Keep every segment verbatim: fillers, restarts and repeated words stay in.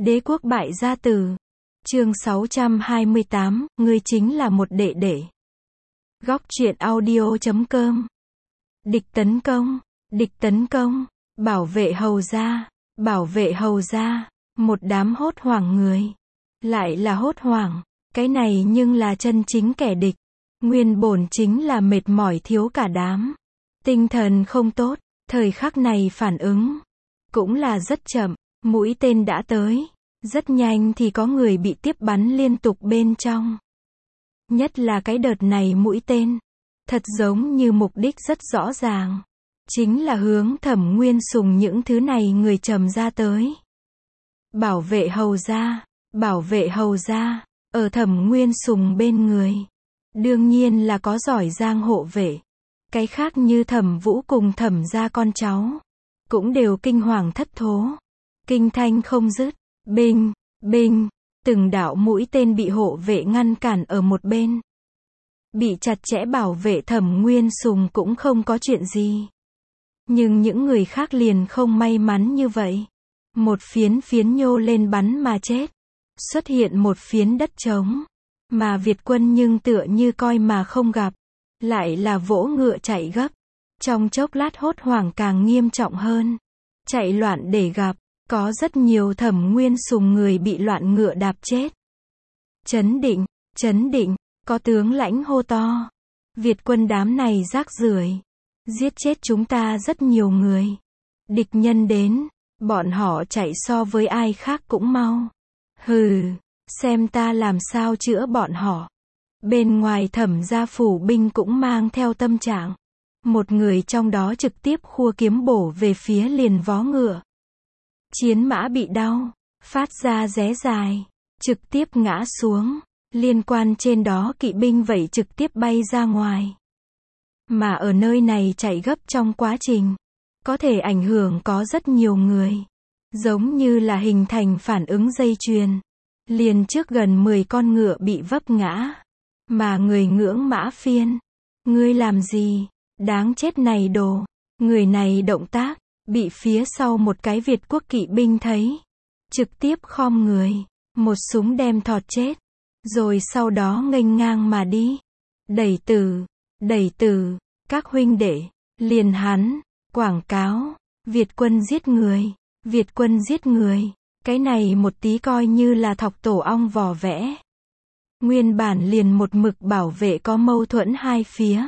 Đế quốc bại gia tử. Chương sáu trăm hai mươi tám, ngươi chính là một đệ đệ. Góc truyện audio chấm com. Địch tấn công, địch tấn công, bảo vệ hầu gia, bảo vệ hầu gia, một đám hốt hoảng người. Lại là hốt hoảng, cái này nhưng là chân chính kẻ địch. Nguyên bổn chính là mệt mỏi thiếu cả đám. Tinh thần không tốt, thời khắc này phản ứng cũng là rất chậm, mũi tên đã tới. Rất nhanh thì có người bị tiếp bắn liên tục bên trong. Nhất là cái đợt này mũi tên, thật giống như mục đích rất rõ ràng. Chính là hướng Thẩm Nguyên Sùng những thứ này người trầm ra tới. Bảo vệ hầu gia, bảo vệ hầu gia, ở Thẩm Nguyên Sùng bên người. Đương nhiên là có giỏi giang hộ vệ. Cái khác như Thẩm Vũ cùng Thẩm gia con cháu, cũng đều kinh hoàng thất thố. Kinh thanh không dứt. Binh, binh, từng đạo mũi tên bị hộ vệ ngăn cản ở một bên. Bị chặt chẽ bảo vệ Thẩm Nguyên Sùng cũng không có chuyện gì. Nhưng những người khác liền không may mắn như vậy. Một phiến phiến nhô lên bắn mà chết. Xuất hiện một phiến đất trống. Mà Việt quân nhưng tựa như coi mà không gặp. Lại là vỗ ngựa chạy gấp. Trong chốc lát hốt hoảng càng nghiêm trọng hơn. Chạy loạn để gặp. Có rất nhiều Thẩm Nguyên Sùng người bị loạn ngựa đạp chết. Chấn định, chấn định, có tướng lãnh hô to. Việt quân đám này rác rưởi, giết chết chúng ta rất nhiều người. Địch nhân đến, bọn họ chạy so với ai khác cũng mau. Hừ, xem ta làm sao chữa bọn họ. Bên ngoài Thẩm gia phủ binh cũng mang theo tâm trạng. Một người trong đó trực tiếp khua kiếm bổ về phía liền vó ngựa. Chiến mã bị đau, phát ra ré dài, trực tiếp ngã xuống, liên quan trên đó kỵ binh vậy trực tiếp bay ra ngoài. Mà ở nơi này chạy gấp trong quá trình, có thể ảnh hưởng có rất nhiều người, giống như là hình thành phản ứng dây chuyền. Liền trước gần mười con ngựa bị vấp ngã, mà người ngưỡng mã phiên. Ngươi làm gì? Đáng chết này đồ. Người này động tác bị phía sau một cái Việt quốc kỵ binh thấy, trực tiếp khom người, một súng đem thọt chết, rồi sau đó nghênh ngang mà đi. Đẩy tử, đẩy tử, các huynh đệ, liền hắn, quảng cáo, Việt quân giết người, Việt quân giết người, cái này một tí coi như là thọc tổ ong vò vẽ. Nguyên bản liền một mực bảo vệ có mâu thuẫn hai phía.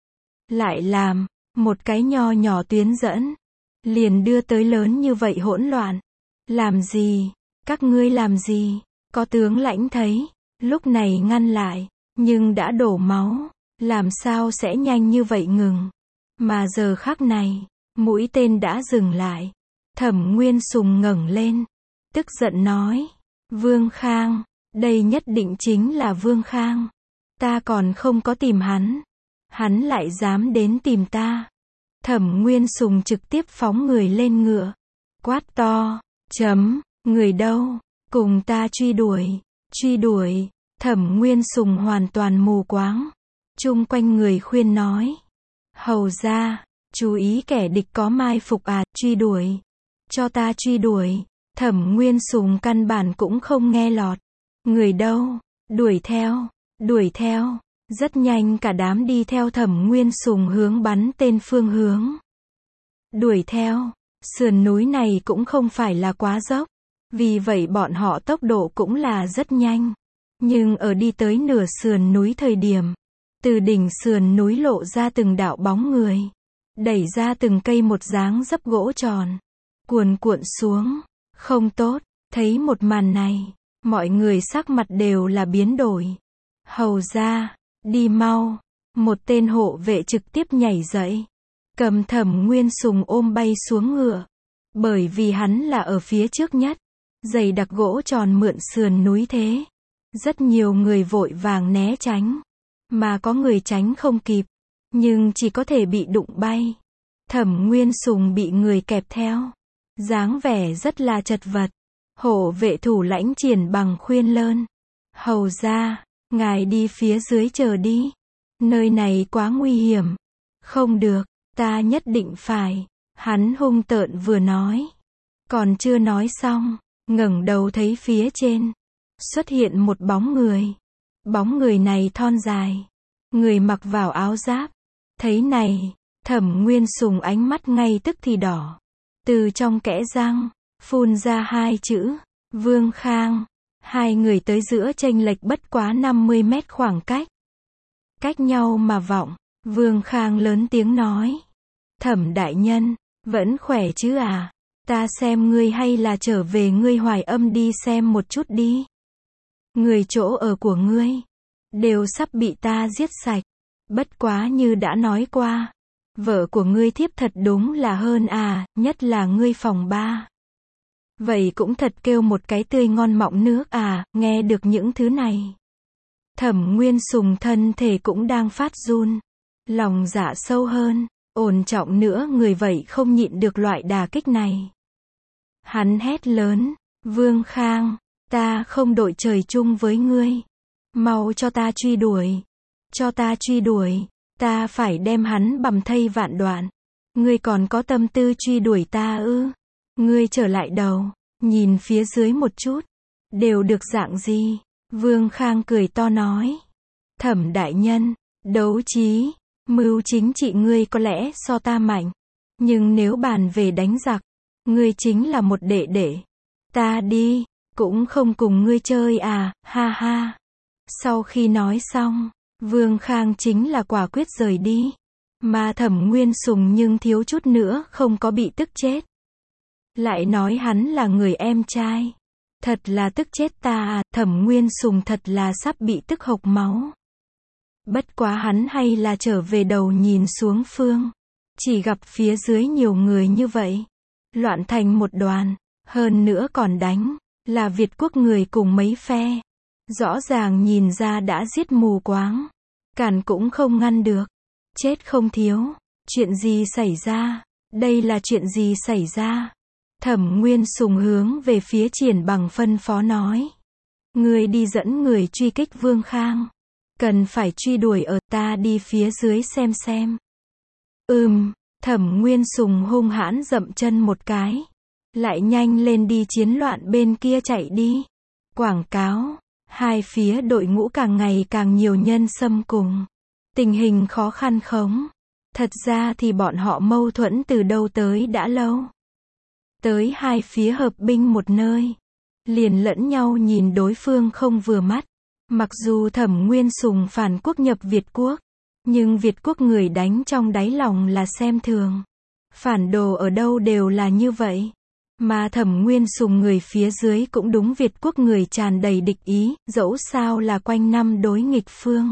Lại làm, một cái nho nhỏ tuyến dẫn. Liền đưa tới lớn như vậy hỗn loạn. Làm gì? Các ngươi làm gì? Có tướng lãnh thấy, lúc này ngăn lại, nhưng đã đổ máu, làm sao sẽ nhanh như vậy ngừng. Mà giờ khắc này, mũi tên đã dừng lại. Thẩm Nguyên Sùng ngẩng lên, tức giận nói, Vương Khang, đây nhất định chính là Vương Khang. Ta còn không có tìm hắn, hắn lại dám đến tìm ta. Thẩm Nguyên Sùng trực tiếp phóng người lên ngựa, quát to, chấm, người đâu, cùng ta truy đuổi, truy đuổi. Thẩm Nguyên Sùng hoàn toàn mù quáng, chung quanh người khuyên nói, hầu gia, chú ý kẻ địch có mai phục à, truy đuổi, cho ta truy đuổi. Thẩm Nguyên Sùng căn bản cũng không nghe lọt, người đâu, đuổi theo, đuổi theo. Rất nhanh cả đám đi theo Thẩm Nguyên Sùng hướng bắn tên phương hướng. Đuổi theo, sườn núi này cũng không phải là quá dốc, vì vậy bọn họ tốc độ cũng là rất nhanh. Nhưng ở đi tới nửa sườn núi thời điểm, từ đỉnh sườn núi lộ ra từng đạo bóng người, đẩy ra từng cây một dáng dấp gỗ tròn, cuồn cuộn xuống. Không tốt, thấy một màn này, mọi người sắc mặt đều là biến đổi. Hầu gia, đi mau. Một tên hộ vệ trực tiếp nhảy dậy, cầm Thẩm Nguyên Sùng ôm bay xuống ngựa. Bởi vì hắn là ở phía trước nhất, dày đặc gỗ tròn mượn sườn núi thế. Rất nhiều người vội vàng né tránh, mà có người tránh không kịp, nhưng chỉ có thể bị đụng bay. Thẩm Nguyên Sùng bị người kẹp theo, dáng vẻ rất là chật vật. Hộ vệ thủ lãnh Triển Bằng khuyên lơn, hầu gia, ngài đi phía dưới chờ đi. Nơi này quá nguy hiểm. Không được, ta nhất định phải. Hắn hung tợn vừa nói. Còn chưa nói xong, ngẩng đầu thấy phía trên xuất hiện một bóng người. Bóng người này thon dài, người mặc vào áo giáp. Thấy này, Thẩm Nguyên Sùng ánh mắt ngay tức thì đỏ. Từ trong kẽ răng phun ra hai chữ, Vương Khang. Hai người tới giữa chênh lệch bất quá năm mươi mét khoảng cách. Cách nhau mà vọng, Vương Khang lớn tiếng nói. Thẩm đại nhân, vẫn khỏe chứ à? Ta xem ngươi hay là trở về ngươi Hoài Âm đi xem một chút đi. Người chỗ ở của ngươi đều sắp bị ta giết sạch. Bất quá như đã nói qua, vợ của ngươi thiếp thật đúng là hơn à, nhất là ngươi phòng ba. Vậy cũng thật kêu một cái tươi ngon mọng nước à, nghe được những thứ này. Thẩm Nguyên Sùng thân thể cũng đang phát run. Lòng dạ sâu hơn, ổn trọng nữa người vậy không nhịn được loại đả kích này. Hắn hét lớn, Vương Khang, ta không đội trời chung với ngươi. Mau cho ta truy đuổi. Cho ta truy đuổi, ta phải đem hắn bầm thây vạn đoạn. Ngươi còn có tâm tư truy đuổi ta ư? Ngươi trở lại đầu, nhìn phía dưới một chút. Đều được dạng gì? Vương Khang cười to nói. Thẩm đại nhân, đấu trí, mưu chính trị ngươi có lẽ so ta mạnh. Nhưng nếu bàn về đánh giặc, ngươi chính là một đệ đệ. Ta đi, cũng không cùng ngươi chơi à, ha ha. Sau khi nói xong, Vương Khang chính là quả quyết rời đi. Mà Thẩm Nguyên Sùng nhưng thiếu chút nữa không có bị tức chết. Lại nói hắn là người em trai. Thật là tức chết ta à, Thẩm Nguyên Sùng thật là sắp bị tức hộc máu. Bất quá hắn hay là trở về đầu nhìn xuống phương. Chỉ gặp phía dưới nhiều người như vậy. Loạn thành một đoàn, hơn nữa còn đánh, là Việt quốc người cùng mấy phe. Rõ ràng nhìn ra đã giết mù quáng. Cản cũng không ngăn được. Chết không thiếu. Chuyện gì xảy ra? Đây là chuyện gì xảy ra? Thẩm Nguyên Sùng hướng về phía Triển Bằng phân phó nói. Người đi dẫn người truy kích Vương Khang. Cần phải truy đuổi ở ta đi phía dưới xem xem. Ừm, Thẩm Nguyên Sùng hung hãn dậm chân một cái. Lại nhanh lên đi chiến loạn bên kia chạy đi. Quảng cáo. Hai phía đội ngũ càng ngày càng nhiều nhân xâm cùng. Tình hình khó khăn khống. Thật ra thì bọn họ mâu thuẫn từ đâu tới đã lâu. Tới hai phía hợp binh một nơi. Liền lẫn nhau nhìn đối phương không vừa mắt. Mặc dù Thẩm Nguyên Sùng phản quốc nhập Việt quốc. Nhưng Việt quốc người đánh trong đáy lòng là xem thường. Phản đồ ở đâu đều là như vậy. Mà Thẩm Nguyên Sùng người phía dưới cũng đúng Việt quốc người tràn đầy địch ý, dẫu sao là quanh năm đối nghịch phương.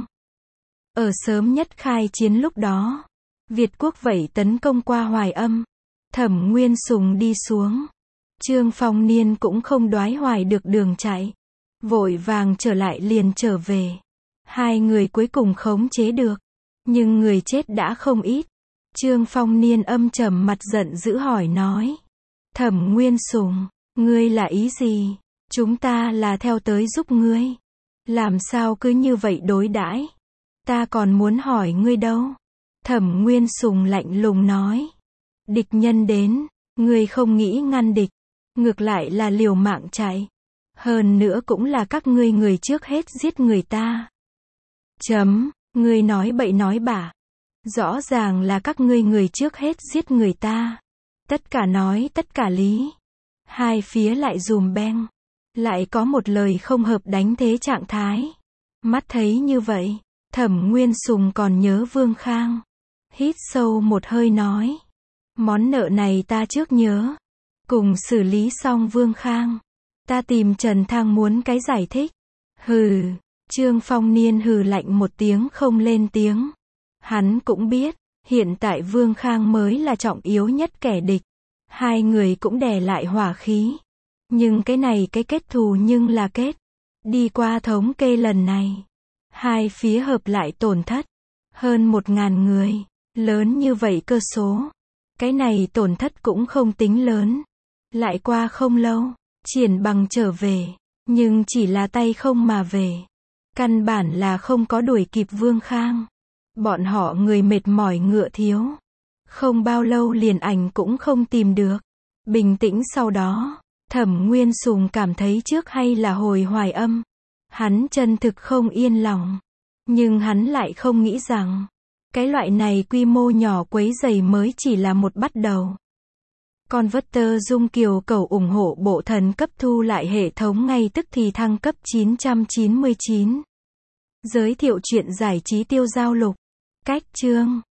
Ở sớm nhất khai chiến lúc đó, Việt quốc vậy tấn công qua Hoài Âm. Thẩm Nguyên Sùng đi xuống. Trương Phong Niên cũng không đoái hoài được đường chạy. Vội vàng trở lại liền trở về. Hai người cuối cùng khống chế được. Nhưng người chết đã không ít. Trương Phong Niên âm trầm mặt giận dữ hỏi nói. Thẩm Nguyên Sùng, ngươi là ý gì? Chúng ta là theo tới giúp ngươi. Làm sao cứ như vậy đối đãi? Ta còn muốn hỏi ngươi đâu? Thẩm Nguyên Sùng lạnh lùng nói. Địch nhân đến, ngươi không nghĩ ngăn địch. Ngược lại là liều mạng chạy. Hơn nữa cũng là các ngươi người trước hết giết người ta. Chấm, ngươi nói bậy nói bạ. Rõ ràng là các ngươi người trước hết giết người ta. Tất cả nói tất cả lý. Hai phía lại dùm beng. Lại có một lời không hợp đánh thế trạng thái. Mắt thấy như vậy, Thẩm Nguyên Sùng còn nhớ Vương Khang. Hít sâu một hơi nói. Món nợ này ta trước nhớ. Cùng xử lý xong Vương Khang. Ta tìm Trần Thang muốn cái giải thích. Hừ, Trương Phong Niên hừ lạnh một tiếng không lên tiếng. Hắn cũng biết, hiện tại Vương Khang mới là trọng yếu nhất kẻ địch. Hai người cũng đè lại hỏa khí. Nhưng cái này cái kết thù nhưng là kết. Đi qua thống kê lần này. Hai phía hợp lại tổn thất. Hơn một ngàn người. Lớn như vậy cơ số. Cái này tổn thất cũng không tính lớn. Lại qua không lâu. Triển Bằng trở về. Nhưng chỉ là tay không mà về. Căn bản là không có đuổi kịp Vương Khang. Bọn họ người mệt mỏi ngựa thiếu. Không bao lâu liền ảnh cũng không tìm được. Bình tĩnh sau đó. Thẩm Nguyên Sùng cảm thấy trước hay là hồi Hoài Âm. Hắn chân thực không yên lòng. Nhưng hắn lại không nghĩ rằng, cái loại này quy mô nhỏ quấy rầy mới chỉ là một bắt đầu. Converter Dung Kiều cầu ủng hộ bộ thần cấp thu lại hệ thống ngay tức thì thăng cấp chín trăm chín mươi chín. Giới thiệu chuyện giải trí tiêu giao lục. Cách chương